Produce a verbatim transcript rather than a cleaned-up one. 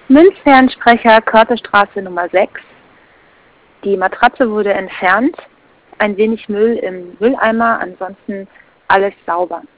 Münzfernsprecher, Körtestraße Nummer sechs. Die Matratze wurde entfernt, ein wenig Müll im Mülleimer, ansonsten alles sauber.